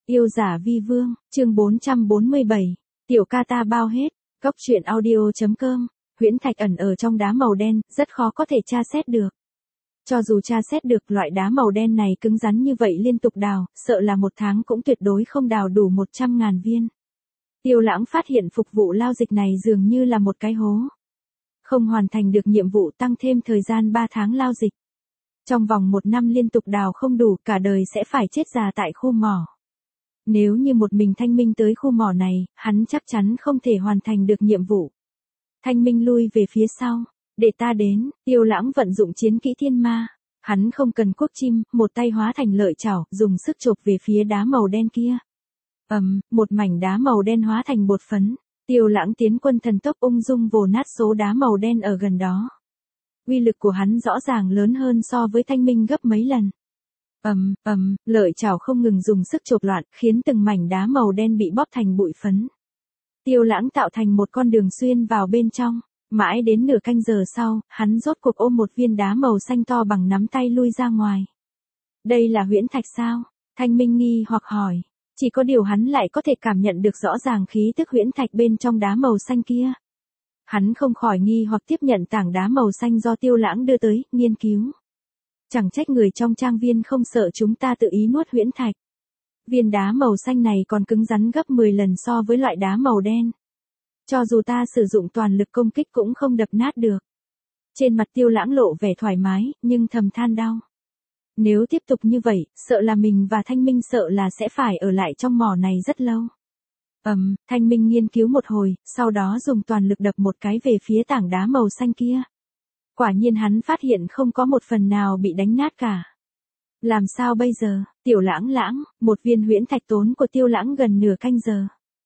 Yêu giả vi vương, chương 447, tiểu ca ta bao hết, góc truyện audio.com, huyễn thạch ẩn ở trong đá màu đen, rất khó có thể tra xét được. Cho dù tra xét được loại đá màu đen này cứng rắn như vậy liên tục đào, sợ là một tháng cũng tuyệt đối không đào đủ 100.000 viên. Tiêu Lãng phát hiện phục vụ lao dịch này dường như là một cái hố. Không hoàn thành được nhiệm vụ tăng thêm thời gian 3 tháng lao dịch. Trong vòng 1 năm liên tục đào không đủ, cả đời sẽ phải chết già tại khu mỏ. Nếu như một mình Thanh Minh tới khu mỏ này, hắn chắc chắn không thể hoàn thành được nhiệm vụ. Thanh Minh lui về phía sau, để ta đến. Tiêu Lãng vận dụng chiến kỹ thiên ma. Hắn không cần quốc chim, một tay hóa thành lợi chảo, dùng sức chộp về phía đá màu đen kia. Một mảnh đá màu đen hóa thành bột phấn. Tiêu Lãng tiến quân thần tốc ung dung vồ nát số đá màu đen ở gần đó. Uy lực của hắn rõ ràng lớn hơn so với Thanh Minh gấp mấy lần. Lợi chảo không ngừng dùng sức chộp loạn, khiến từng mảnh đá màu đen bị bóp thành bụi phấn. Tiêu Lãng tạo thành một con đường xuyên vào bên trong. Mãi đến nửa canh giờ sau, hắn rốt cuộc ôm một viên đá màu xanh to bằng nắm tay lui ra ngoài. Đây là huyễn thạch sao? Thanh Minh nghi hoặc hỏi. Chỉ có điều hắn lại có thể cảm nhận được rõ ràng khí tức huyễn thạch bên trong đá màu xanh kia. Hắn không khỏi nghi hoặc tiếp nhận tảng đá màu xanh do Tiêu Lãng đưa tới, nghiên cứu. Chẳng trách người trong trang viên không sợ chúng ta tự ý nuốt huyễn thạch. Viên đá màu xanh này còn cứng rắn gấp 10 lần so với loại đá màu đen. Cho dù ta sử dụng toàn lực công kích cũng không đập nát được. Trên mặt Tiêu Lãng lộ vẻ thoải mái, nhưng thầm than đau. Nếu tiếp tục như vậy, sợ là mình và Thanh Minh sợ là sẽ phải ở lại trong mỏ này rất lâu. Thanh Minh nghiên cứu một hồi, sau đó dùng toàn lực đập một cái về phía tảng đá màu xanh kia. Quả nhiên hắn phát hiện không có một phần nào bị đánh nát cả. Làm sao bây giờ? Tiểu Lãng, một viên huyễn thạch tốn của Tiêu Lãng gần nửa canh giờ.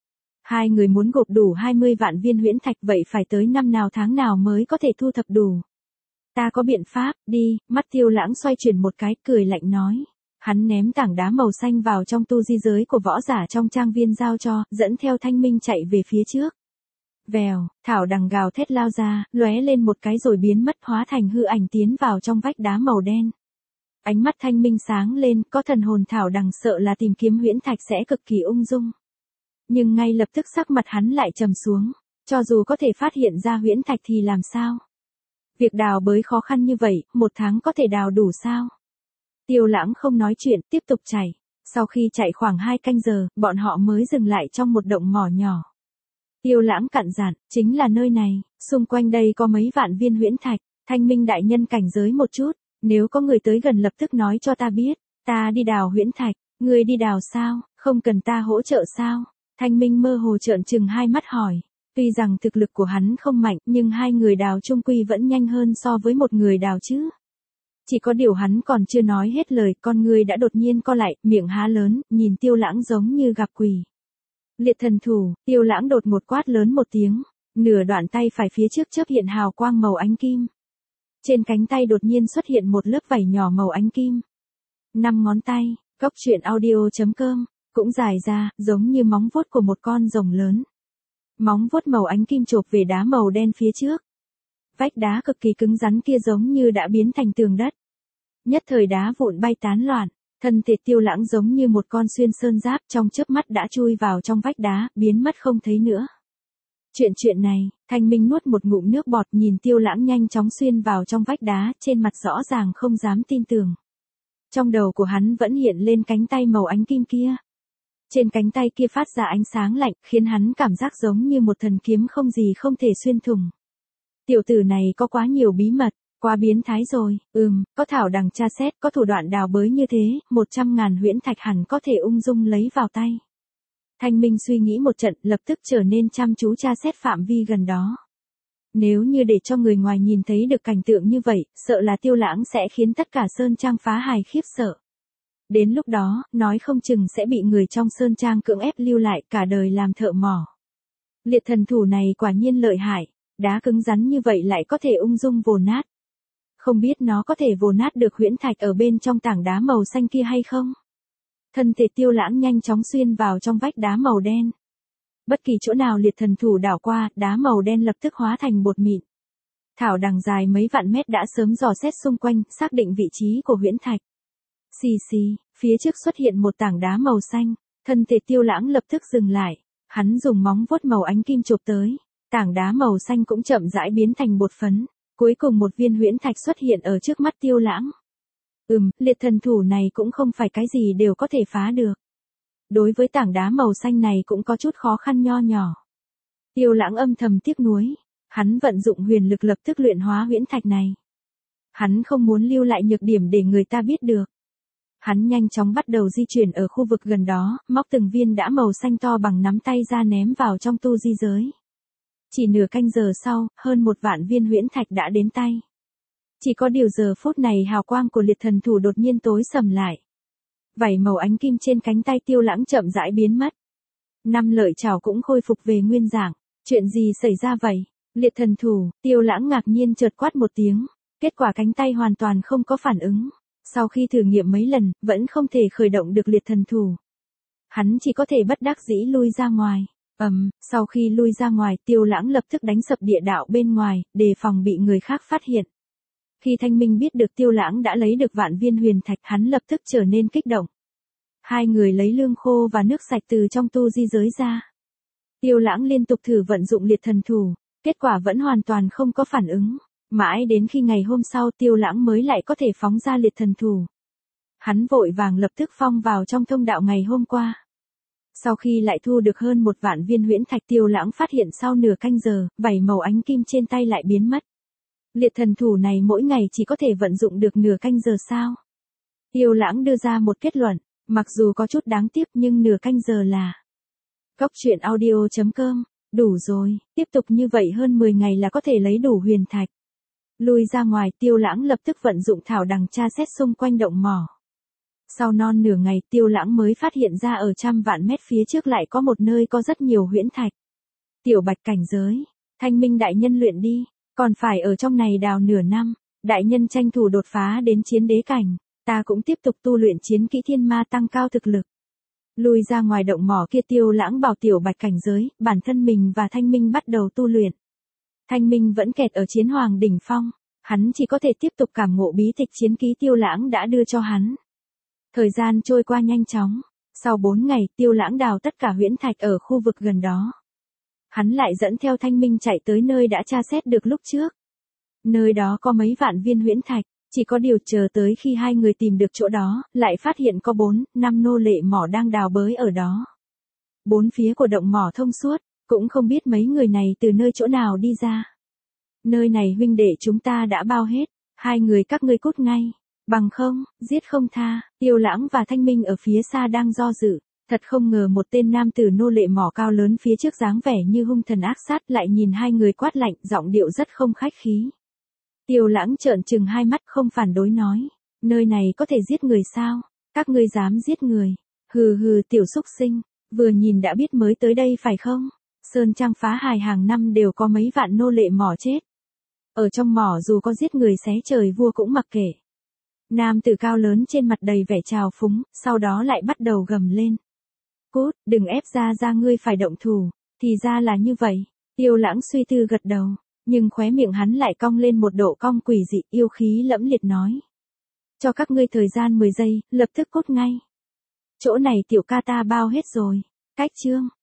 Hai người muốn gộp đủ 20 vạn viên huyễn thạch, vậy phải tới năm nào tháng nào mới có thể thu thập đủ. Ta có biện pháp, đi. Mắt Tiêu Lãng xoay chuyển một cái, cười lạnh nói. Hắn ném tảng đá màu xanh vào trong tu di giới của võ giả trong trang viên giao cho, dẫn theo Thanh Minh chạy về phía trước. Vèo, thảo đằng gào thét lao ra, lóe lên một cái rồi biến mất, hóa thành hư ảnh tiến vào trong vách đá màu đen. Ánh mắt Thanh Minh sáng lên, có thần hồn thảo đằng sợ là tìm kiếm huyễn thạch sẽ cực kỳ ung dung. Nhưng ngay lập tức sắc mặt hắn lại trầm xuống, cho dù có thể phát hiện ra huyễn thạch thì làm sao? Việc đào bới khó khăn như vậy, 1 tháng có thể đào đủ sao? Tiêu Lãng không nói chuyện, tiếp tục chạy. Sau khi chạy khoảng 2 canh giờ, bọn họ mới dừng lại trong một động mỏ nhỏ. Tiêu Lãng cặn dặn, chính là nơi này, xung quanh đây có mấy vạn viên huyễn thạch. Thanh Minh đại nhân cảnh giới một chút, nếu có người tới gần lập tức nói cho ta biết, ta đi đào huyễn thạch. Ngươi đi đào sao, không cần ta hỗ trợ sao? Thanh Minh mơ hồ trợn trừng hai mắt hỏi. Tuy rằng thực lực của hắn không mạnh, nhưng hai người đào chung quy vẫn nhanh hơn so với một người đào chứ. Chỉ có điều hắn còn chưa nói hết lời, con người đã đột nhiên co lại, miệng há lớn, nhìn Tiêu Lãng giống như gặp quỷ. Liệt thần thủ. Tiêu Lãng đột ngột quát lớn một tiếng, nửa đoạn tay phải phía trước chớp hiện hào quang màu ánh kim. Trên cánh tay đột nhiên xuất hiện một lớp vảy nhỏ màu ánh kim. 5 ngón tay, góc truyện audio.com, cũng dài ra, giống như móng vuốt của một con rồng lớn. Móng vuốt màu ánh kim chộp về đá màu đen phía trước. Vách đá cực kỳ cứng rắn kia giống như đã biến thành tường đất. Nhất thời đá vụn bay tán loạn, thân thể Tiêu Lãng giống như một con xuyên sơn giáp, trong chớp mắt đã chui vào trong vách đá, biến mất không thấy nữa. Chuyện này, Thanh Minh nuốt một ngụm nước bọt, nhìn Tiêu Lãng nhanh chóng xuyên vào trong vách đá, trên mặt rõ ràng không dám tin tưởng. Trong đầu của hắn vẫn hiện lên cánh tay màu ánh kim kia. Trên cánh tay kia phát ra ánh sáng lạnh, khiến hắn cảm giác giống như một thần kiếm không gì không thể xuyên thủng. Tiểu tử này có quá nhiều bí mật, quá biến thái rồi. Có thảo đằng tra xét, có thủ đoạn đào bới như thế, 100.000 huyễn thạch hẳn có thể ung dung lấy vào tay. Thanh Minh suy nghĩ một trận, lập tức trở nên chăm chú tra xét phạm vi gần đó. Nếu như để cho người ngoài nhìn thấy được cảnh tượng như vậy, sợ là Tiêu Lãng sẽ khiến tất cả sơn trang phá hài khiếp sợ. Đến lúc đó, nói không chừng sẽ bị người trong sơn trang cưỡng ép lưu lại cả đời làm thợ mỏ. Liệt thần thủ này quả nhiên lợi hại, đá cứng rắn như vậy lại có thể ung dung vồ nát. Không biết nó có thể vồ nát được huyễn thạch ở bên trong tảng đá màu xanh kia hay không? Thân thể Tiêu Lãng nhanh chóng xuyên vào trong vách đá màu đen. Bất kỳ chỗ nào liệt thần thủ đảo qua, đá màu đen lập tức hóa thành bột mịn. Thảo đằng dài mấy vạn mét đã sớm dò xét xung quanh, xác định vị trí của huyễn thạch. Xì xì, phía trước xuất hiện một tảng đá màu xanh. Thân thể Tiêu Lãng lập tức dừng lại, hắn dùng móng vuốt màu ánh kim chộp tới, tảng đá màu xanh cũng chậm rãi biến thành bột phấn, cuối cùng một viên huyễn thạch xuất hiện ở trước mắt Tiêu Lãng. Liệt thần thủ này cũng không phải cái gì đều có thể phá được. Đối với tảng đá màu xanh này cũng có chút khó khăn nho nhỏ. Tiêu Lãng âm thầm tiếc nuối, hắn vận dụng huyền lực lập tức luyện hóa huyễn thạch này. Hắn không muốn lưu lại nhược điểm để người ta biết được. Hắn nhanh chóng bắt đầu di chuyển ở khu vực gần đó, móc từng viên đã màu xanh to bằng nắm tay ra ném vào trong tu di giới. Chỉ nửa canh giờ sau, hơn 1 vạn viên huyễn thạch đã đến tay. Chỉ có điều giờ phút này hào quang của liệt thần thủ đột nhiên tối sầm lại. Vảy màu ánh kim trên cánh tay Tiêu Lãng chậm rãi biến mất. 5 lợi chảo cũng khôi phục về nguyên dạng. Chuyện gì xảy ra vậy? Liệt thần thủ, Tiêu Lãng ngạc nhiên chợt quát một tiếng. Kết quả cánh tay hoàn toàn không có phản ứng. Sau khi thử nghiệm mấy lần, vẫn không thể khởi động được liệt thần thủ. Hắn chỉ có thể bất đắc dĩ lui ra ngoài. Sau khi lui ra ngoài, Tiêu Lãng lập tức đánh sập địa đạo bên ngoài, đề phòng bị người khác phát hiện. Khi Thanh Minh biết được Tiêu Lãng đã lấy được vạn viên huyền thạch, hắn lập tức trở nên kích động. Hai người lấy lương khô và nước sạch từ trong tu di giới ra. Tiêu Lãng liên tục thử vận dụng liệt thần thủ, kết quả vẫn hoàn toàn không có phản ứng. Mãi đến khi ngày hôm sau Tiêu Lãng mới lại có thể phóng ra liệt thần thủ. Hắn vội vàng lập tức phong vào trong thông đạo ngày hôm qua. Sau khi lại thu được hơn 1 vạn viên huyễn thạch, Tiêu Lãng phát hiện sau nửa canh giờ, vảy màu ánh kim trên tay lại biến mất. Liệt thần thủ này mỗi ngày chỉ có thể vận dụng được nửa canh giờ sao? Tiêu Lãng đưa ra một kết luận, mặc dù có chút đáng tiếc nhưng nửa canh giờ là. Cốc truyện audio.com, đủ rồi, tiếp tục như vậy hơn 10 ngày là có thể lấy đủ huyền thạch. Lui ra ngoài, Tiêu Lãng lập tức vận dụng thảo đằng tra xét xung quanh động mỏ. Sau non nửa ngày, Tiêu Lãng mới phát hiện ra ở trăm vạn mét phía trước lại có một nơi có rất nhiều huyễn thạch. Tiểu Bạch cảnh giới, Thanh Minh đại nhân luyện đi, còn phải ở trong này đào nửa năm, đại nhân tranh thủ đột phá đến chiến đế cảnh, ta cũng tiếp tục tu luyện chiến kỹ thiên ma tăng cao thực lực. Lui ra ngoài động mỏ kia, Tiêu Lãng bảo Tiểu Bạch cảnh giới, bản thân mình và Thanh Minh bắt đầu tu luyện. Thanh Minh vẫn kẹt ở chiến hoàng đỉnh phong, hắn chỉ có thể tiếp tục cảm ngộ bí tịch chiến ký Tiêu Lãng đã đưa cho hắn. Thời gian trôi qua nhanh chóng, sau 4 ngày Tiêu Lãng đào tất cả huyễn thạch ở khu vực gần đó. Hắn lại dẫn theo Thanh Minh chạy tới nơi đã tra xét được lúc trước. Nơi đó có mấy vạn viên huyễn thạch, chỉ có điều chờ tới khi hai người tìm được chỗ đó, lại phát hiện có 4-5 nô lệ mỏ đang đào bới ở đó. 4 phía của động mỏ thông suốt, cũng không biết mấy người này từ nơi chỗ nào đi ra. Nơi này huynh đệ chúng ta đã bao hết, hai người các ngươi cút ngay, bằng không, giết không tha. Tiêu Lãng và Thanh Minh ở phía xa đang do dự, thật không ngờ một tên nam tử nô lệ mỏ cao lớn phía trước dáng vẻ như hung thần ác sát lại nhìn hai người quát lạnh, giọng điệu rất không khách khí. Tiêu Lãng trợn trừng hai mắt không phản đối nói, nơi này có thể giết người sao, các ngươi dám giết người, hừ hừ tiểu xúc sinh, vừa nhìn đã biết mới tới đây phải không? Sơn Trang phá hài hàng năm đều có mấy vạn nô lệ mỏ chết. Ở trong mỏ dù có giết người xé trời vua cũng mặc kệ. Nam tử cao lớn trên mặt đầy vẻ trào phúng, sau đó lại bắt đầu gầm lên. Cút, đừng ép ra ngươi phải động thủ, thì ra là như vậy. Tiêu Lãng suy tư gật đầu, nhưng khóe miệng hắn lại cong lên một độ cong quỷ dị, yêu khí lẫm liệt nói. Cho các ngươi thời gian 10 giây, lập tức cút ngay. Chỗ này tiểu ca ta bao hết rồi. Cách chương.